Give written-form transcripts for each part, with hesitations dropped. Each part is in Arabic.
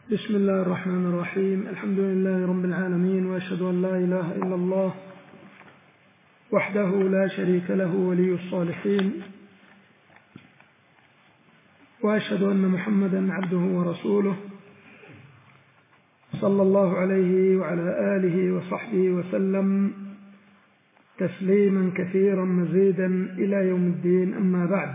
بسم الله الرحمن الرحيم. الحمد لله رب العالمين، وأشهد أن لا إله إلا الله وحده لا شريك له ولي الصالحين، وأشهد أن محمدا عبده ورسوله صلى الله عليه وعلى آله وصحبه وسلم تسليما كثيرا مزيدا إلى يوم الدين. أما بعد،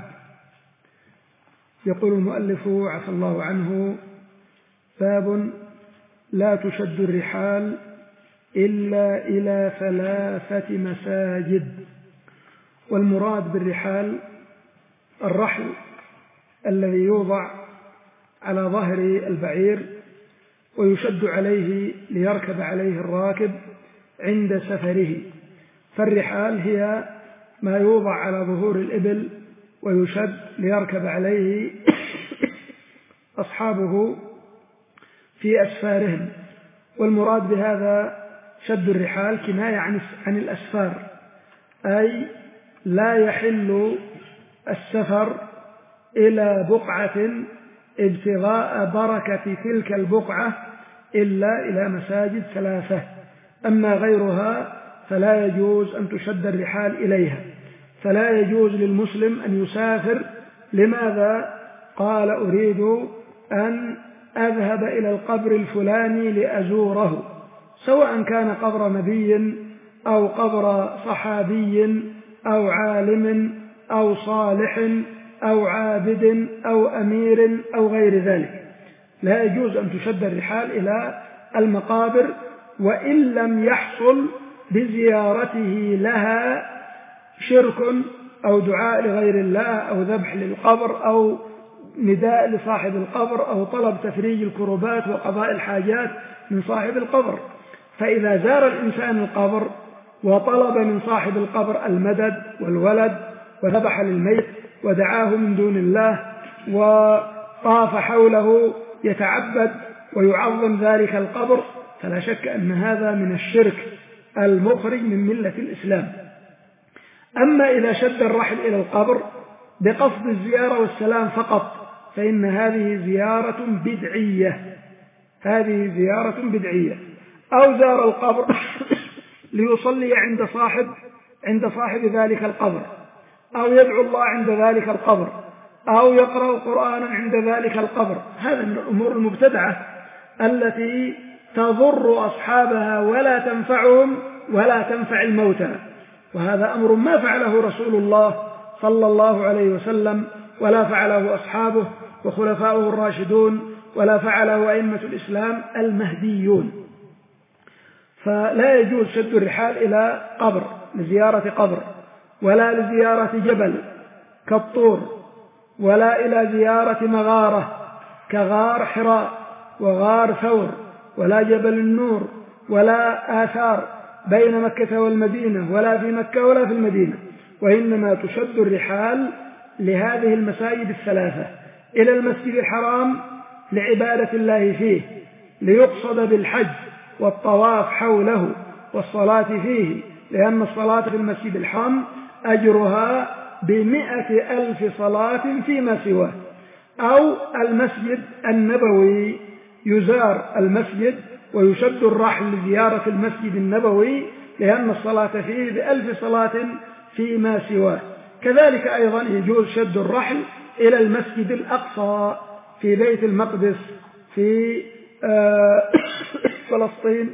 يقول المؤلف عفى الله عنه: باب لا تشد الرحال إلا إلى 3 مساجد. والمراد بالرحال الرحل الذي يوضع على ظهر البعير ويشد عليه ليركب عليه الراكب عند سفره. فالرحال هي ما يوضع على ظهور الإبل ويشد ليركب عليه أصحابه في أسفارهم. والمراد بهذا شد الرحال كناية عن الأسفار، أي لا يحل السفر إلى بقعة ابتغاء بركة تلك البقعة إلا إلى مساجد 3. أما غيرها فلا يجوز أن تشد الرحال إليها. فلا يجوز للمسلم أن يسافر. لماذا؟ قال: أريد أن أذهب إلى القبر الفلاني لأزوره، سواء كان قبر نبي أو قبر صحابي أو عالم أو صالح أو عابد أو أمير أو غير ذلك. لا يجوز أن تشد الرحال إلى المقابر، وإن لم يحصل بزيارته لها شرك أو دعاء لغير الله أو ذبح للقبر أو نداء لصاحب القبر أو طلب تفريج الكربات وقضاء الحاجات من صاحب القبر. فإذا زار الإنسان القبر وطلب من صاحب القبر المدد والولد وذبح للميت ودعاه من دون الله وطاف حوله يتعبد ويعظم ذلك القبر، فلا شك أن هذا من الشرك المخرج من ملة الإسلام. أما إذا شد الرحل إلى القبر بقصد الزيارة والسلام فقط فإن هذه زيارة بدعية. أو زار القبر ليصلي عند صاحب ذلك القبر، أو يدعو الله عند ذلك القبر، أو يقرأ قرآنا عند ذلك القبر. هذا من الأمور المبتدعة التي تضر أصحابها ولا تنفعهم ولا تنفع الموتى. وهذا أمر ما فعله رسول الله صلى الله عليه وسلم، ولا فعله أصحابه وخلفاؤه الراشدون، ولا فعله أئمة الإسلام المهديون. فلا يجوز شد الرحال إلى قبر لزيارة قبر، ولا لزيارة جبل كالطور، ولا إلى زيارة مغارة كغار حراء وغار ثور، ولا جبل النور، ولا آثار بين مكة والمدينة، ولا في مكة ولا في المدينة. وإنما تشد الرحال لهذه المساجد 3: إلى المسجد الحرام لعبادة الله فيه، ليقصد بالحج والطواف حوله والصلاة فيه، لأن الصلاة في المسجد الحرام أجرها ب100,000 صلاة فيما سواه. أو المسجد النبوي، يزار المسجد ويشد الرحل لزيارة المسجد النبوي لأن الصلاة فيه ب1000 صلاة فيما سواه. كذلك أيضا يجوز شد الرحل إلى المسجد الأقصى في بيت المقدس في فلسطين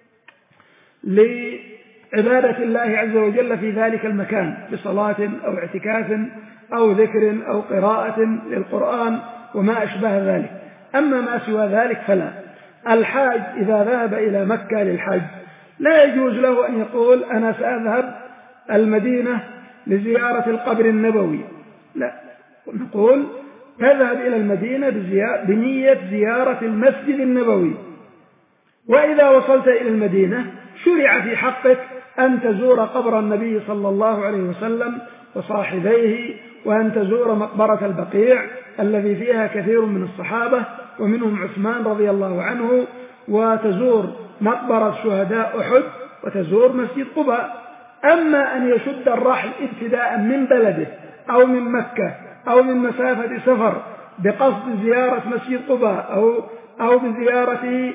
لعبادة الله عز وجل في ذلك المكان بصلاة أو اعتكاف أو ذكر أو قراءة للقرآن وما أشبه ذلك. أما ما سوى ذلك فلا. الحاج إذا ذهب إلى مكة للحج لا يجوز له أن يقول: أنا سأذهب المدينة لزيارة القبر النبوي. لا، نقول: تذهب إلى المدينة بنية زيارة المسجد النبوي. وإذا وصلت إلى المدينة شرع في حقك أن تزور قبر النبي صلى الله عليه وسلم وصاحبيه، وأن تزور مقبرة البقيع الذي فيها كثير من الصحابة ومنهم عثمان رضي الله عنه، وتزور مقبرة شهداء أحد، وتزور مسجد قباء. أما أن يشد الرحل ابتداء من بلده أو من مكة أو من مسافة سفر بقصد زيارة مسجد قباء أو بزيارة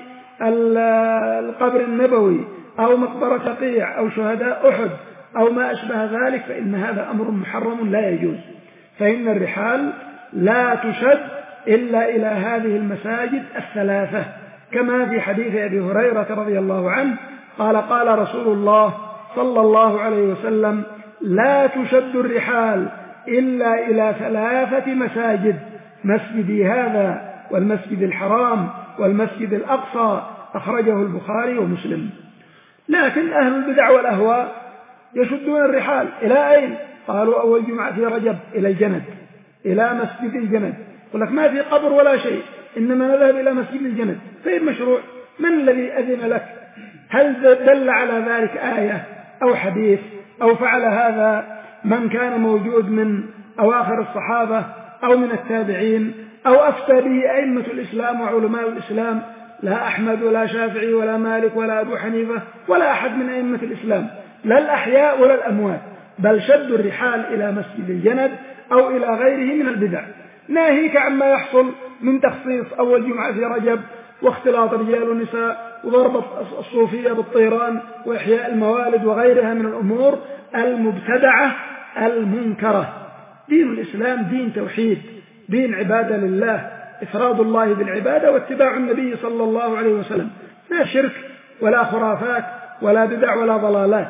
القبر النبوي أو مقبرة بقيع أو شهداء أحد أو ما أشبه ذلك، فإن هذا أمر محرم لا يجوز. فإن الرحال لا تشد إلا إلى هذه المساجد الثلاثة، كما في حديث أبي هريرة رضي الله عنه قال قال رسول الله صلى الله عليه وسلم: لا تشد الرحال إلا إلى 3 مساجد، مسجدي هذا والمسجد الحرام والمسجد الأقصى، أخرجه البخاري ومسلم. لكن أهل البدع والأهواء يشدون الرحال إلى أين؟ قالوا أول جمعة في رجب إلى الجند، إلى مسجد الجند. يقول لك ما في قبر ولا شيء، إنما نذهب إلى مسجد الجند. فإن مشروع، من الذي أذن لك؟ هل دل على ذلك آية أو حديث أو فعل هذا من كان موجود من أواخر الصحابة أو من التابعين أو أفتى به أئمة الإسلام وعلماء الإسلام؟ لا أحمد ولا شافعي ولا مالك ولا أبو حنيفة ولا أحد من أئمة الإسلام، لا الأحياء ولا الأموات، بل شد الرحال إلى مسجد الجند أو إلى غيره من البدع. ناهيك عما يحصل من تخصيص أول جمعة في رجب واختلاط رجال ونساء وضرب الصوفية بالطيران وإحياء الموالد وغيرها من الأمور المبتدعة المنكرة. دين الإسلام دين توحيد، دين عبادة لله، إفراد الله بالعبادة واتباع النبي صلى الله عليه وسلم، لا شرك ولا خرافات ولا بدع ولا ضلالات.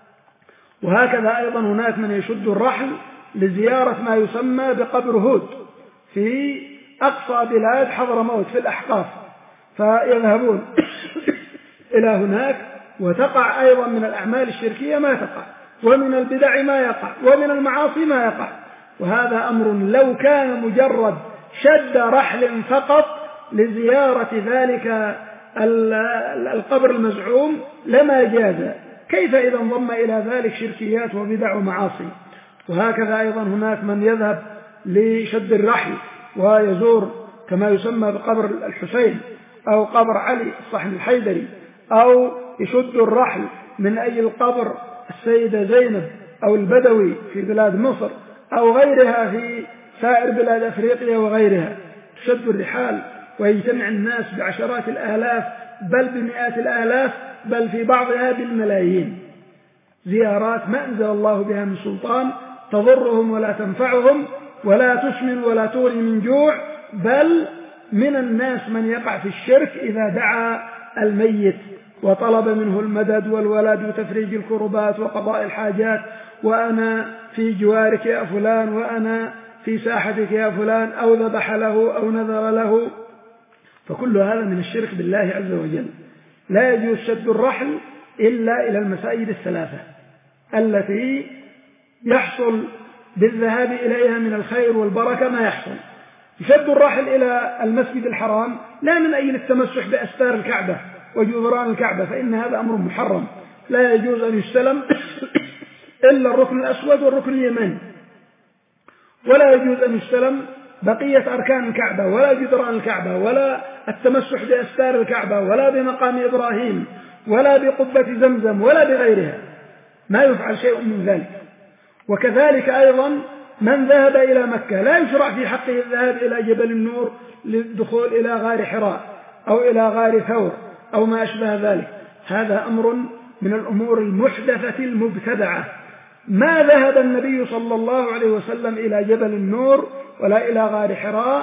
وهكذا أيضا هناك من يشد الرحل لزيارة ما يسمى بقبر هود في أقصى بلاد حضرموت في الأحقاف، فيذهبون إلى هناك، وتقع أيضا من الأعمال الشركية ما تقع، ومن البدع ما يقع، ومن المعاصي ما يقع. وهذا أمر لو كان مجرد شد رحل فقط لزيارة ذلك القبر المزعوم لما جاز، كيف إذا انضم إلى ذلك شركيات وبدع ومعاصي؟ وهكذا أيضا هناك من يذهب لشد الرحل ويزور كما يسمى بقبر الحسين أو قبر علي الصحن الحيدري، أو يشد الرحل من أجل قبر السيدة زينب أو البدوي في بلاد مصر أو غيرها في سائر بلاد أفريقيا وغيرها. تشد الرحال ويجتمع الناس بعشرات الآلاف بل بمئات الآلاف، بل في بعضها بالملايين، زيارات ما أنزل الله بها من سلطان، تضرهم ولا تنفعهم ولا تسمن ولا تغني من جوع، بل من الناس من يقع في الشرك إذا دعا الميت وطلب منه المدد والولد وتفريج الكربات وقضاء الحاجات، وأنا في جوارك يا فلان، وأنا في ساحتك يا فلان، أو ذبح له أو نذر له. فكل هذا من الشرك بالله عز وجل. لا يجوز شد الرحل إلا إلى المساجد الثلاثة التي يحصل بالذهاب إليها من الخير والبركة ما يحصل. يشد الرحل إلى المسجد الحرام لا من أجل التمسح بأستار الكعبة وجدران الكعبة، فإن هذا أمر محرم، لا يجوز أن يستلم إلا الركن الأسود والركن اليماني، ولا يجوز أن يستلم بقية أركان الكعبة ولا جدران الكعبة ولا التمسح بأستار الكعبة ولا بمقام إبراهيم ولا بقبة زمزم ولا بغيرها، ما يفعل شيء من ذلك. وكذلك أيضا من ذهب إلى مكة لا يشرع في حقه الذهاب إلى جبل النور للدخول إلى غار حراء أو إلى غار ثور أو ما أشبه ذلك، هذا أمر من الأمور المحدثة المبتدعة. ما ذهب النبي صلى الله عليه وسلم إلى جبل النور ولا إلى غار حراء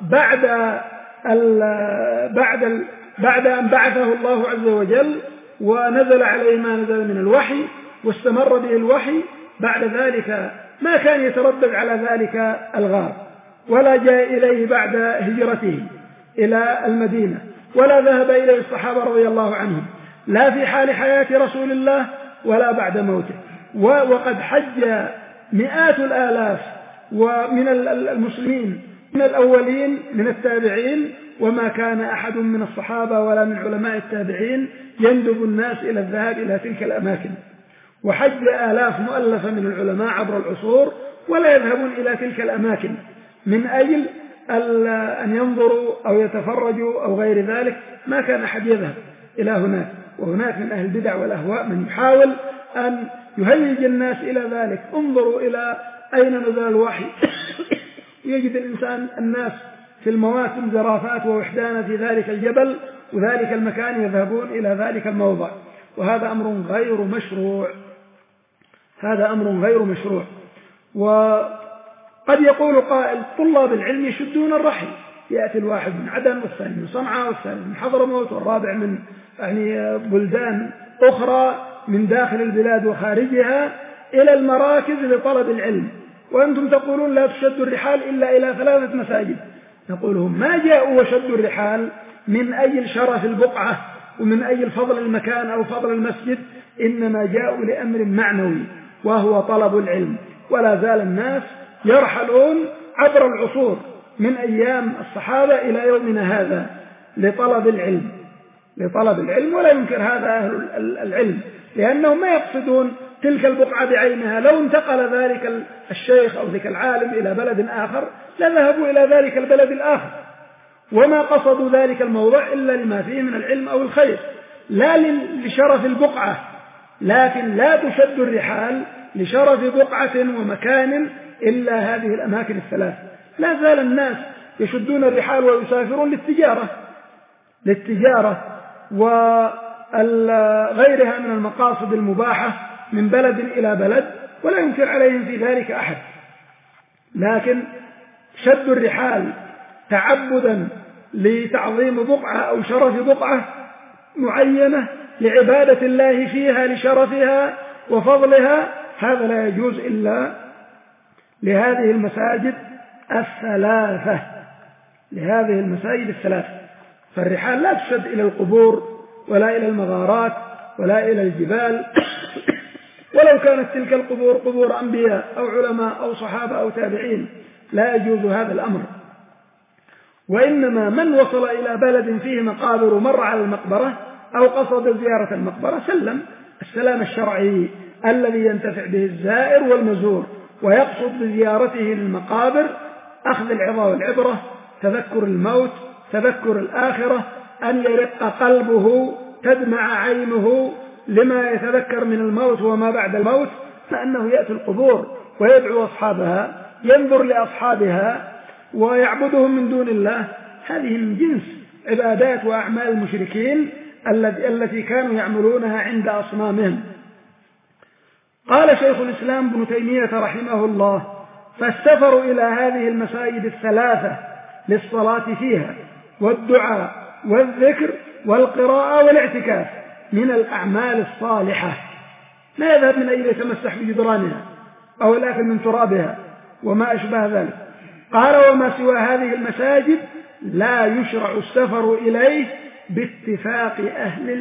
بعد أن بعثه الله عز وجل ونزل عليه ما نزل من الوحي واستمر به الوحي. بعد ذلك ما كان يتردد على ذلك الغار، ولا جاء إليه بعد هجرته إلى المدينة، ولا ذهب إليه الصحابة رضي الله عنهم، لا في حال حياة رسول الله ولا بعد موته. وقد حج مئات الآلاف ومن المسلمين من الأولين من التابعين، وما كان أحد من الصحابة ولا من علماء التابعين يندب الناس إلى الذهاب إلى تلك الأماكن. وحج آلاف مؤلفة من العلماء عبر العصور ولا يذهبون إلى تلك الأماكن من أجل أن ينظروا أو يتفرجوا أو غير ذلك، ما كان أحد يذهب إلى هناك. وهناك من أهل البدع والأهواء من يحاول أن يهيج الناس إلى ذلك. انظروا إلى أين نزل الوحي يجد الإنسان الناس في المواسم زرافات ووحدانا في ذلك الجبل وذلك المكان يذهبون إلى ذلك الموضع، وهذا أمر غير مشروع. هذا أمر غير مشروع. وقد يقول قائل: طلاب العلم يشدون الرحل، يأتي الواحد من عدن والثاني من صنعاء والثالث من حضرموت والرابع من بلدان أخرى من داخل البلاد وخارجها إلى المراكز لطلب العلم، وأنتم تقولون لا تشد الرحال إلا إلى 3 مساجد. نقول هم ما جاءوا وشدوا الرحال من أجل شرف البقعة ومن أجل فضل المكان أو فضل المسجد، إنما جاءوا لأمر معنوي وهو طلب العلم. ولا زال الناس يرحلون عبر العصور من أيام الصحابة إلى يومنا هذا لطلب العلم، ولا ينكر هذا أهل العلم، لأنهم ما يقصدون تلك البقعة بعينها. لو انتقل ذلك الشيخ أو ذلك العالم إلى بلد آخر لذهبوا إلى ذلك البلد الآخر، وما قصدوا ذلك الموضع إلا لما فيه من العلم أو الخير، لا لشرف البقعة. لكن لا تشد الرحال لشرف بقعة ومكان إلا هذه الأماكن الثلاث. لا زال الناس يشدون الرحال ويسافرون للتجارة وغيرها من المقاصد المباحة من بلد إلى بلد، ولا ينكر عليهم في ذلك أحد. لكن شد الرحال تعبدا لتعظيم بقعة أو شرف بقعة معينة لعبادة الله فيها لشرفها وفضلها، هذا لا يجوز إلا لهذه المساجد الثلاثة. فالرحال لا تشد إلى القبور ولا إلى المغارات ولا إلى الجبال، ولو كانت تلك القبور قبور أنبياء أو علماء أو صحابة أو تابعين لا يجوز هذا الأمر. وإنما من وصل إلى بلد فيه مقابر ومر على المقبرة أو قصد زيارة المقبرة سلم السلام الشرعي الذي ينتفع به الزائر والمزور، ويقصد بزيارته للمقابر أخذ العظة والعبرة، تذكر الموت، تذكر الآخرة، أن يرق قلبه، تدمع عينه لما يتذكر من الموت وما بعد الموت، فأنه يأتي القبور ويدعو أصحابها، ينظر لأصحابها ويعبدهم من دون الله. هذه من جنس عبادات وأعمال المشركين التي كانوا يعملونها عند أصنامهم. قال شيخ الإسلام ابن تيمية رحمه الله: فالسفر إلى هذه المساجد الثلاثة للصلاة فيها والدعاء والذكر والقراءة والاعتكاف من الأعمال الصالحة، لا يذهب من أجل يتمسح بجدرانها أو الأكل من ترابها وما أشبه ذلك. قال: وما سوى هذه المساجد لا يشرع السفر إليه باتفاق أهل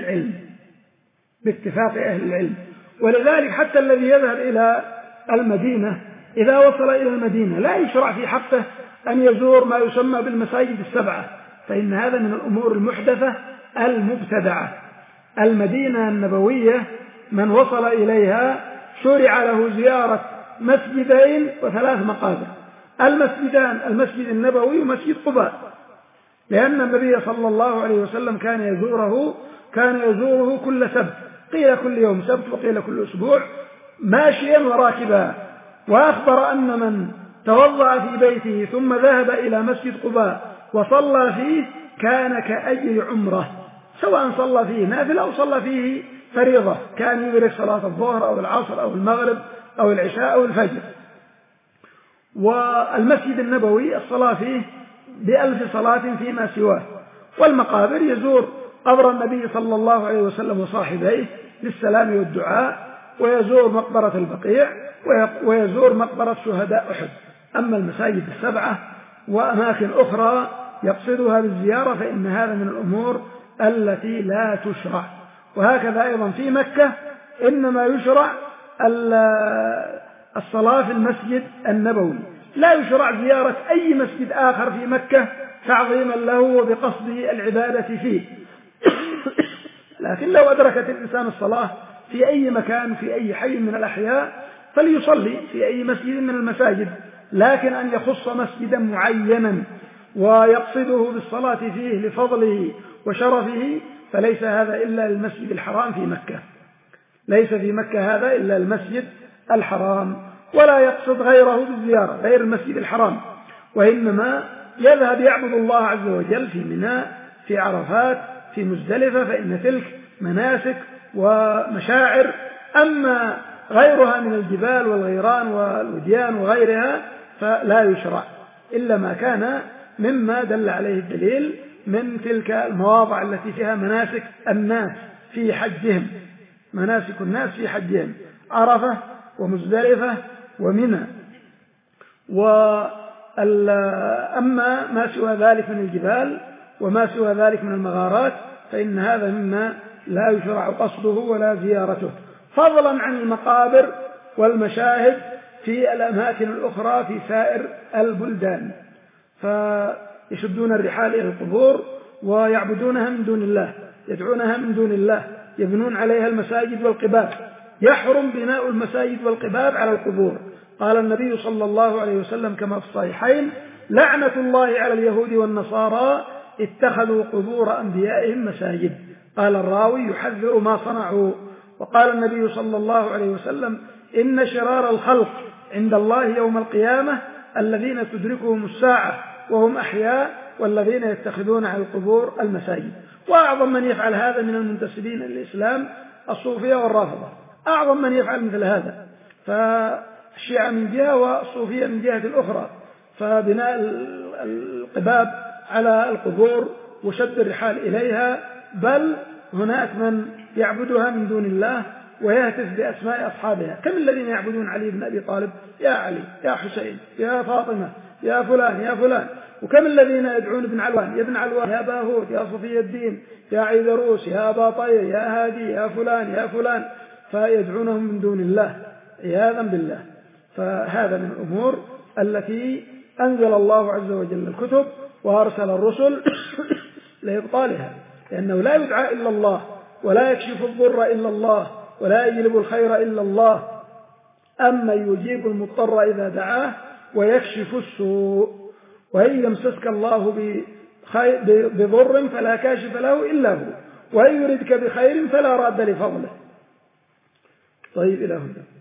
العلم. ولذلك حتى الذي يذهب إلى المدينة إذا وصل إلى المدينة لا يشرع في حقه أن يزور ما يسمى بالمساجد السبعة، فإن هذا من الأمور المحدثة المبتدعة. المدينة النبوية من وصل إليها شرع له زيارة مسجدين و3 مقابر. المسجدان المسجد النبوي ومسجد قباء، لأن النبي صلى الله عليه وسلم كان يزوره كل سبت، قيل كل يوم سبت وقيل كل أسبوع، ماشيا وراكبا. وأخبر أن من توضأ في بيته ثم ذهب إلى مسجد قباء وصلى فيه كان كأجر عمره، سواء صلى فيه نافلة أو صلى فيه فريضة، كان يدرك صلاة الظهر أو العصر أو المغرب أو العشاء أو الفجر. والمسجد النبوي الصلاة فيه ب1000 صلاة فيما سواه. والمقابر يزور قبر النبي صلى الله عليه وسلم وصاحبيه للسلام والدعاء، ويزور مقبرة البقيع، ويزور مقبرة شهداء أحد. أما المساجد السبعة وأماكن أخرى يقصدها بالزيارة فإن هذا من الأمور التي لا تشرع. وهكذا أيضا في مكة إنما يشرع الصلاة في المسجد النبوي، لا يشرع زيارة أي مسجد آخر في مكة تعظيما له وبقصد العبادة فيه. لكن لو أدركت الإنسان الصلاة في أي مكان في أي حي من الأحياء فليصلي في أي مسجد من المساجد، لكن أن يخص مسجدا معينا ويقصده بالصلاة فيه لفضله وشرفه فليس هذا إلا للمسجد الحرام في مكة، ليس في مكة هذا إلا المسجد الحرام، ولا يقصد غيره بالزيارة غير المسجد الحرام. وإنما يذهب يعبد الله عز وجل في منى، في عرفات، في مزدلفة، فإن تلك مناسك ومشاعر. أما غيرها من الجبال والغيران والوديان وغيرها فلا يشرع إلا ما كان مما دل عليه الدليل من تلك المواضع التي فيها مناسك الناس في حجهم، مناسك الناس في حجهم، عرفة ومزدلفة ومنى. أما ما سوى ذلك من الجبال وما سوى ذلك من المغارات فإن هذا مما لا يشرع قصده ولا زيارته، فضلا عن المقابر والمشاهد في الأماكن الأخرى في سائر البلدان. فيشدون الرحال إلى القبور ويعبدونها من دون الله، يدعونها من دون الله، يبنون عليها المساجد والقباب. يحرم بناء المساجد والقباب على القبور. قال النبي صلى الله عليه وسلم كما في الصحيحين: لعنة الله على اليهود والنصارى اتخذوا قبور أنبيائهم مساجد. قال الراوي: يحذر ما صنعوا. وقال النبي صلى الله عليه وسلم: إن شرار الخلق عند الله يوم القيامة الذين تدركهم الساعة وهم أحياء والذين يتخذون على القبور المساجد. وأعظم من يفعل هذا من المنتسبين للإسلام الصوفية والرافضة، أعظم من يفعل مثل هذا. فالشيعة من جهة والصوفية من جهة الأخرى، فبناء القباب على القبور وشد الرحال إليها، بل هناك من يعبدها من دون الله ويهتف بأسماء أصحابها. كم الذين يعبدون علي بن أبي طالب: يا علي، يا حسين، يا فاطمة، يا فلان، يا فلان. وكم الذين يدعون ابن علوان: يا ابن علوان، يا باهوت، يا صفي الدين، يا عيدروس، يا أبا طير، يا هادي، يا فلان، يا فلان، فيدعونهم من دون الله عياذا بالله. فهذا من الأمور التي أنزل الله عز وجل الكتب وأرسل الرسل لإبطالها، لأنه لا يدعى إلا الله، ولا يكشف الضر إلا الله، ولا يجلب الخير إلا الله. أما يجيب المضطر إذا دعاه ويكشف السوء. وإن يمسسك الله بضر فلا كاشف له إلا هو، وإن يردك بخير فلا راد لفضله. طيب إلى هنا.